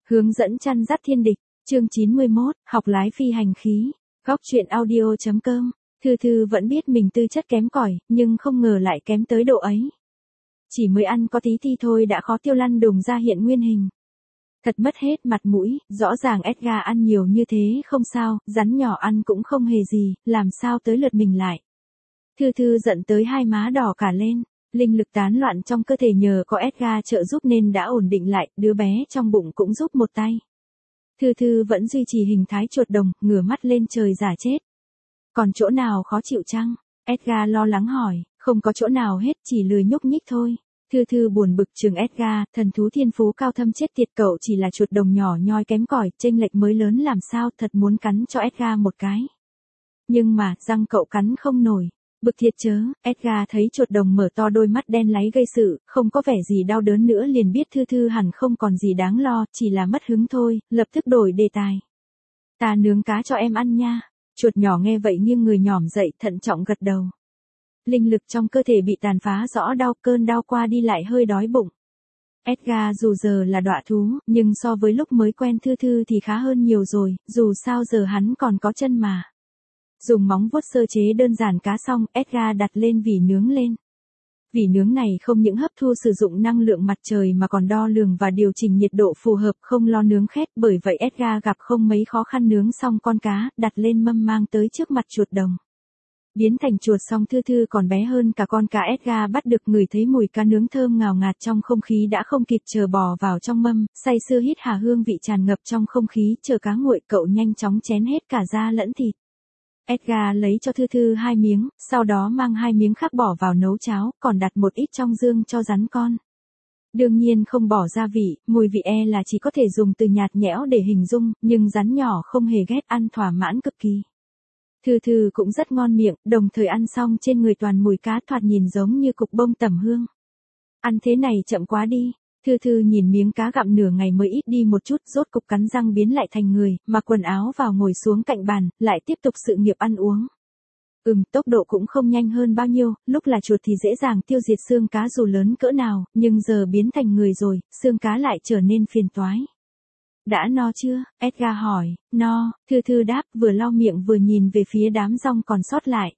Hướng dẫn chăn dắt thiên địch, chương 91, học lái phi hành khí, góc truyện audio.com. Thư Thư vẫn biết mình tư chất kém cỏi, nhưng không ngờ lại kém tới độ ấy. Chỉ mới ăn có tí ti thôi đã khó tiêu lăn đùng ra hiện nguyên hình. Thật mất hết mặt mũi, rõ ràng Edgar ăn nhiều như thế không sao, rắn nhỏ ăn cũng không hề gì, làm sao tới lượt mình lại. Thư Thư giận tới hai má đỏ cả lên, linh lực tán loạn trong cơ thể nhờ có Edgar trợ giúp nên đã ổn định lại, đứa bé trong bụng cũng giúp một tay. Thư Thư vẫn duy trì hình thái chuột đồng, ngửa mắt lên trời giả chết. Còn chỗ nào khó chịu chăng? Edgar lo lắng hỏi, không có chỗ nào hết, chỉ lười nhúc nhích thôi. Thư Thư buồn bực chừng Edgar, thần thú thiên phú cao thâm chết tiệt, cậu chỉ là chuột đồng nhỏ nhoi kém cỏi, chênh lệch mới lớn làm sao, thật muốn cắn cho Edgar một cái. Nhưng mà, răng cậu cắn không nổi. Bực thiệt chớ, Edgar thấy chuột đồng mở to đôi mắt đen láy gây sự, không có vẻ gì đau đớn nữa liền biết Thư Thư hẳn không còn gì đáng lo, chỉ là mất hứng thôi, lập tức đổi đề tài. Ta nướng cá cho em ăn nha. Chuột nhỏ nghe vậy nghiêng người nhỏm dậy, thận trọng gật đầu. Linh lực trong cơ thể bị tàn phá rõ đau, cơn đau qua đi lại hơi đói bụng. Edgar dù giờ là đọa thú, nhưng so với lúc mới quen Thư Thư thì khá hơn nhiều rồi, dù sao giờ hắn còn có chân mà. Dùng móng vuốt sơ chế đơn giản cá xong, Edgar đặt lên vỉ nướng lên. Vỉ nướng này không những hấp thu sử dụng năng lượng mặt trời mà còn đo lường và điều chỉnh nhiệt độ phù hợp, không lo nướng khét, bởi vậy Edgar gặp không mấy khó khăn nướng xong con cá, đặt lên mâm mang tới trước mặt chuột đồng. Biến thành chuột xong Thư Thư còn bé hơn cả con cá Edgar bắt được, ngửi thấy mùi cá nướng thơm ngào ngạt trong không khí đã không kịp chờ bò vào trong mâm, say sưa hít hà hương vị tràn ngập trong không khí, chờ cá nguội cậu nhanh chóng chén hết cả da lẫn thịt. Edgar lấy cho Thư Thư 2 miếng, sau đó mang 2 miếng khác bỏ vào nấu cháo, còn đặt một ít trong dương cho rắn con. Đương nhiên không bỏ gia vị, mùi vị là chỉ có thể dùng từ nhạt nhẽo để hình dung, nhưng rắn nhỏ không hề ghét, ăn thỏa mãn cực kỳ. Thư Thư cũng rất ngon miệng, đồng thời ăn xong trên người toàn mùi cá, thoạt nhìn giống như cục bông tẩm hương. Ăn thế này chậm quá đi. Thư Thư nhìn miếng cá gặm nửa ngày mới ít đi một chút, rốt cục cắn răng biến lại thành người, mặc quần áo vào ngồi xuống cạnh bàn, lại tiếp tục sự nghiệp ăn uống. Tốc độ cũng không nhanh hơn bao nhiêu, lúc là chuột thì dễ dàng tiêu diệt xương cá dù lớn cỡ nào, nhưng giờ biến thành người rồi, xương cá lại trở nên phiền toái. Đã no chưa? Edgar hỏi. No, Thư Thư đáp, vừa lau miệng vừa nhìn về phía đám rong còn sót lại.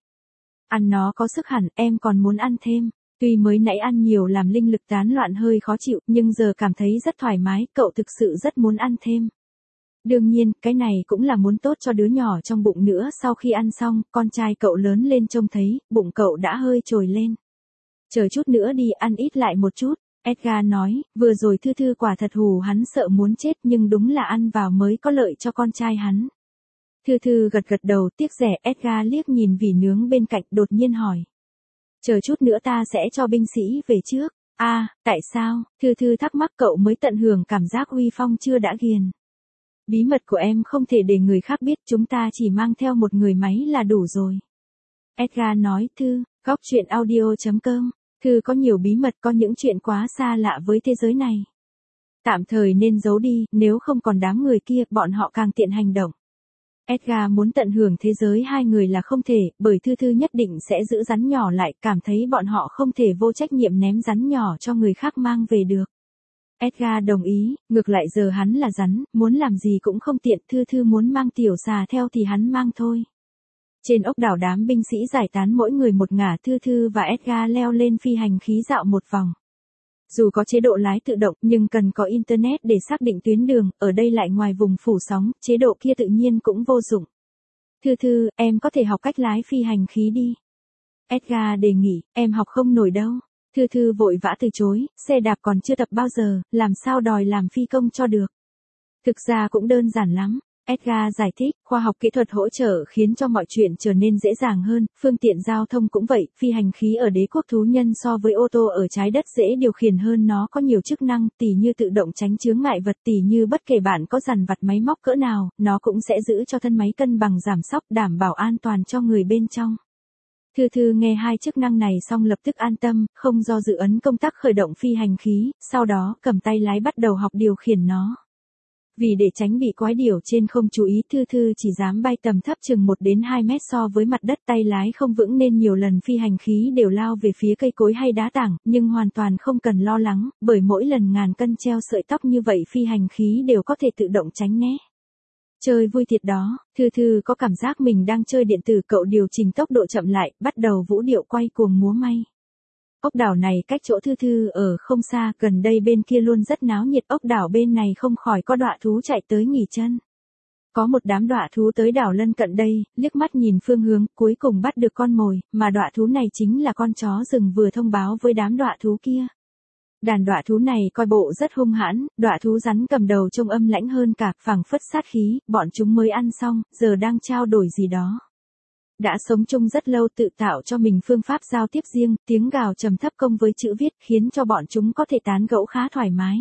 Ăn nó có sức hẳn, em còn muốn ăn thêm. Tuy mới nãy ăn nhiều làm linh lực tán loạn hơi khó chịu, nhưng giờ cảm thấy rất thoải mái, cậu thực sự rất muốn ăn thêm. Đương nhiên, cái này cũng là muốn tốt cho đứa nhỏ trong bụng nữa. Sau khi ăn xong, con trai cậu lớn lên trông thấy, bụng cậu đã hơi trồi lên. Chờ chút nữa đi, ăn ít lại một chút. Edgar nói, vừa rồi Thư Thư quả thật hù hắn sợ muốn chết, nhưng đúng là ăn vào mới có lợi cho con trai hắn. Thư Thư gật gật đầu tiếc rẻ. Edgar liếc nhìn vỉ nướng bên cạnh, đột nhiên hỏi. Chờ chút nữa ta sẽ cho binh sĩ về trước. Tại sao? Thư Thư thắc mắc, cậu mới tận hưởng cảm giác uy phong chưa đã ghiền. Bí mật của em không thể để người khác biết, chúng ta chỉ mang theo một người máy là đủ rồi. Edgar nói. Thư, góc truyện audio.com. Thư có nhiều bí mật, có những chuyện quá xa lạ với thế giới này. Tạm thời nên giấu đi, nếu không còn đám người kia, bọn họ càng tiện hành động. Edgar muốn tận hưởng thế giới hai người là không thể, bởi Thư Thư nhất định sẽ giữ rắn nhỏ lại, cảm thấy bọn họ không thể vô trách nhiệm ném rắn nhỏ cho người khác mang về được. Edgar đồng ý, ngược lại giờ hắn là rắn, muốn làm gì cũng không tiện, Thư Thư muốn mang tiểu xà theo thì hắn mang thôi. Trên ốc đảo đám binh sĩ giải tán mỗi người một ngả, Thư Thư và Edgar leo lên phi hành khí dạo một vòng. Dù có chế độ lái tự động nhưng cần có internet để xác định tuyến đường, ở đây lại ngoài vùng phủ sóng, chế độ kia tự nhiên cũng vô dụng. Thư Thư, em có thể học cách lái phi hành khí đi. Edgar đề nghị, em học không nổi đâu. Thư Thư vội vã từ chối, xe đạp còn chưa tập bao giờ, làm sao đòi làm phi công cho được. Thực ra cũng đơn giản lắm. Edgar giải thích, khoa học kỹ thuật hỗ trợ khiến cho mọi chuyện trở nên dễ dàng hơn, phương tiện giao thông cũng vậy, phi hành khí ở đế quốc thú nhân so với ô tô ở trái đất dễ điều khiển hơn, nó có nhiều chức năng, tỉ như tự động tránh chướng ngại vật, tỉ như bất kể bạn có dằn vặt máy móc cỡ nào, nó cũng sẽ giữ cho thân máy cân bằng giảm xóc, đảm bảo an toàn cho người bên trong. Thư Thư nghe 2 chức năng này xong lập tức an tâm, không do dự ấn công tắc khởi động phi hành khí, sau đó cầm tay lái bắt đầu học điều khiển nó. Vì để tránh bị quái điểu trên không chú ý, Thư Thư chỉ dám bay tầm thấp chừng 1 đến 2 mét so với mặt đất, tay lái không vững nên nhiều lần phi hành khí đều lao về phía cây cối hay đá tảng, nhưng hoàn toàn không cần lo lắng, bởi mỗi lần ngàn cân treo sợi tóc như vậy phi hành khí đều có thể tự động tránh né. Chơi vui thiệt đó, Thư Thư có cảm giác mình đang chơi điện tử. Cậu điều chỉnh tốc độ chậm lại, bắt đầu vũ điệu quay cuồng múa may. Ốc đảo này cách chỗ Thư Thư ở không xa, gần đây bên kia luôn rất náo nhiệt, ốc đảo bên này không khỏi có đọa thú chạy tới nghỉ chân. Có một đám đọa thú tới đảo lân cận đây, liếc mắt nhìn phương hướng, cuối cùng bắt được con mồi, mà đọa thú này chính là con chó rừng vừa thông báo với đám đọa thú kia. Đàn đọa thú này coi bộ rất hung hãn, đọa thú rắn cầm đầu trông âm lãnh hơn cả, phảng phất sát khí, bọn chúng mới ăn xong, giờ đang trao đổi gì đó. Đã sống chung rất lâu, tự tạo cho mình phương pháp giao tiếp riêng, tiếng gào trầm thấp công với chữ viết khiến cho bọn chúng có thể tán gẫu khá thoải mái.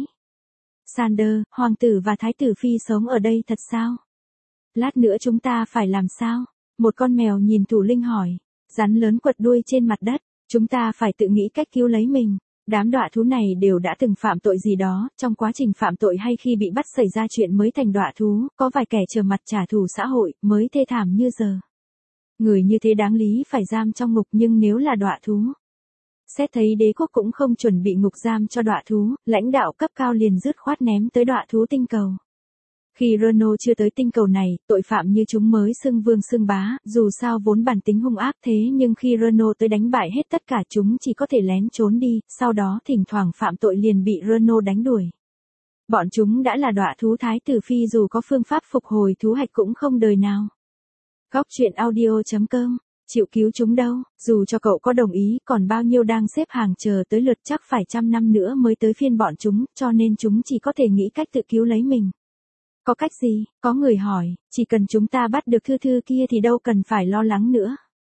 Sander, hoàng tử và thái tử phi sống ở đây thật sao? Lát nữa chúng ta phải làm sao? Một con mèo nhìn thủ linh hỏi. Rắn lớn quật đuôi trên mặt đất, chúng ta phải tự nghĩ cách cứu lấy mình. Đám đọa thú này đều đã từng phạm tội gì đó, trong quá trình phạm tội hay khi bị bắt xảy ra chuyện mới thành đọa thú, có vài kẻ trở mặt trả thù xã hội, mới thê thảm như giờ. Người như thế đáng lý phải giam trong ngục, nhưng nếu là đọa thú. Xét thấy đế quốc cũng không chuẩn bị ngục giam cho đọa thú, lãnh đạo cấp cao liền dứt khoát ném tới đọa thú tinh cầu. Khi Renault chưa tới tinh cầu này, tội phạm như chúng mới xưng vương xưng bá, dù sao vốn bản tính hung ác thế nhưng khi Renault tới đánh bại hết tất cả chúng chỉ có thể lén trốn đi, sau đó thỉnh thoảng phạm tội liền bị Renault đánh đuổi. Bọn chúng đã là đọa thú thái tử phi, dù có phương pháp phục hồi thú hạch cũng không đời nào. Góc truyện audio.com, chịu cứu chúng đâu, dù cho cậu có đồng ý, còn bao nhiêu đang xếp hàng chờ tới lượt, chắc phải 100 năm nữa mới tới phiên bọn chúng, cho nên chúng chỉ có thể nghĩ cách tự cứu lấy mình. Có cách gì? Có người hỏi, chỉ cần chúng ta bắt được Thư Thư kia thì đâu cần phải lo lắng nữa.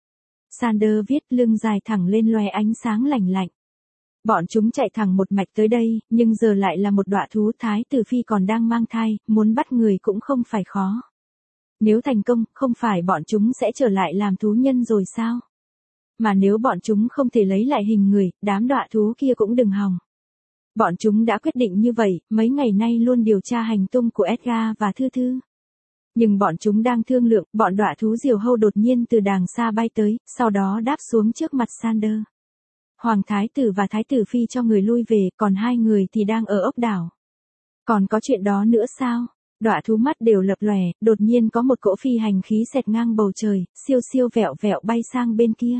Sander viết, lưng dài thẳng lên loè ánh sáng lành lạnh. Bọn chúng chạy thẳng một mạch tới đây, nhưng giờ lại là một đọa thú, thái tử phi còn đang mang thai, muốn bắt người cũng không phải khó. Nếu thành công, không phải bọn chúng sẽ trở lại làm thú nhân rồi sao? Mà nếu bọn chúng không thể lấy lại hình người, đám đọa thú kia cũng đừng hòng. Bọn chúng đã quyết định như vậy, mấy ngày nay luôn điều tra hành tung của Edgar và Thư Thư. Nhưng bọn chúng đang thương lượng, bọn đọa thú diều hâu đột nhiên từ đàng xa bay tới, sau đó đáp xuống trước mặt Sander. Hoàng thái tử và thái tử phi cho người lui về, còn hai người thì đang ở ốc đảo. Còn có chuyện đó nữa sao? Đọa thú mắt đều lập lòe, đột nhiên có một cỗ phi hành khí xẹt ngang bầu trời, siêu siêu vẹo vẹo bay sang bên kia.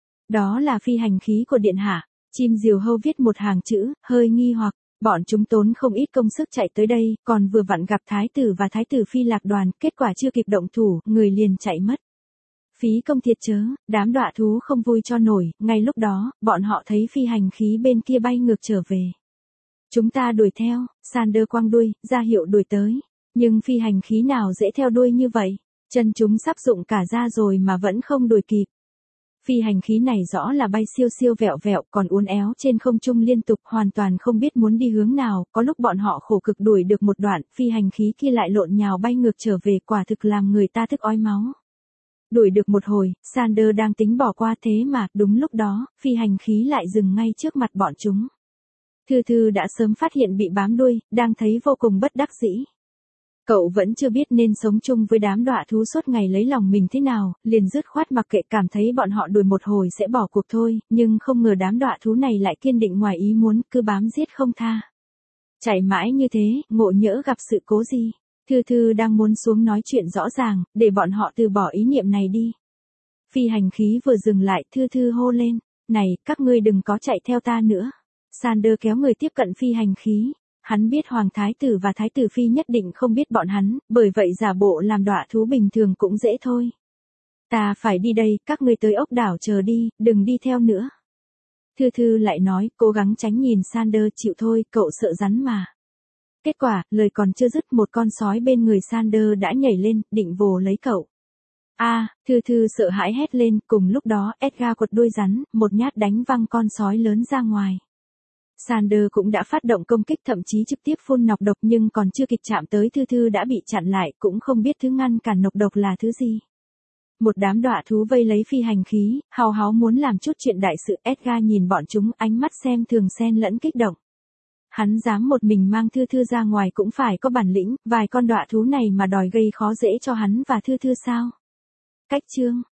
Đó là phi hành khí của điện hạ. Chim diều hâu viết một hàng chữ, hơi nghi hoặc, bọn chúng tốn không ít công sức chạy tới đây, còn vừa vặn gặp thái tử và thái tử phi lạc đoàn, kết quả chưa kịp động thủ, người liền chạy mất. Phí công thiệt chớ, đám đọa thú không vui cho nổi, ngay lúc đó, bọn họ thấy phi hành khí bên kia bay ngược trở về. Chúng ta đuổi theo, Sander quăng đuôi, ra hiệu đuổi tới, nhưng phi hành khí nào dễ theo đuôi như vậy, chân chúng sắp rụng cả ra rồi mà vẫn không đuổi kịp. Phi hành khí này rõ là bay siêu siêu vẹo vẹo, còn uốn éo trên không trung liên tục, hoàn toàn không biết muốn đi hướng nào, có lúc bọn họ khổ cực đuổi được một đoạn, phi hành khí kia lại lộn nhào bay ngược trở về, quả thực làm người ta tức ói máu. Đuổi được một hồi, Sander đang tính bỏ qua thế mà, đúng lúc đó, phi hành khí lại dừng ngay trước mặt bọn chúng. Thư Thư đã sớm phát hiện bị bám đuôi, đang thấy vô cùng bất đắc dĩ. Cậu vẫn chưa biết nên sống chung với đám đọa thú suốt ngày lấy lòng mình thế nào, liền dứt khoát mặc kệ, cảm thấy bọn họ đuổi một hồi sẽ bỏ cuộc thôi, nhưng không ngờ đám đọa thú này lại kiên định ngoài ý muốn, cứ bám giết không tha. Chạy mãi như thế, ngộ nhỡ gặp sự cố gì. Thư Thư đang muốn xuống nói chuyện rõ ràng, để bọn họ từ bỏ ý niệm này đi. Phi hành khí vừa dừng lại, Thư Thư hô lên, này, các ngươi đừng có chạy theo ta nữa. Sander kéo người tiếp cận phi hành khí. Hắn biết hoàng thái tử và thái tử phi nhất định không biết bọn hắn, bởi vậy giả bộ làm đọa thú bình thường cũng dễ thôi. Ta phải đi đây, các ngươi tới ốc đảo chờ đi, đừng đi theo nữa. Thư Thư lại nói, cố gắng tránh nhìn Sander, chịu thôi, cậu sợ rắn mà. Kết quả, lời còn chưa dứt, một con sói bên người Sander đã nhảy lên, định vồ lấy cậu. Thư Thư sợ hãi hét lên, cùng lúc đó, Edgar quật đuôi rắn, một nhát đánh văng con sói lớn ra ngoài. Sander cũng đã phát động công kích, thậm chí trực tiếp phun nọc độc, nhưng còn chưa kịp chạm tới Thư Thư đã bị chặn lại, cũng không biết thứ ngăn cản nọc độc là thứ gì. Một đám đọa thú vây lấy phi hành khí, hào háo muốn làm chút chuyện đại sự. Edgar nhìn bọn chúng, ánh mắt xem thường xen lẫn kích động. Hắn dám một mình mang Thư Thư ra ngoài cũng phải có bản lĩnh, vài con đọa thú này mà đòi gây khó dễ cho hắn và Thư Thư sao? Cách chương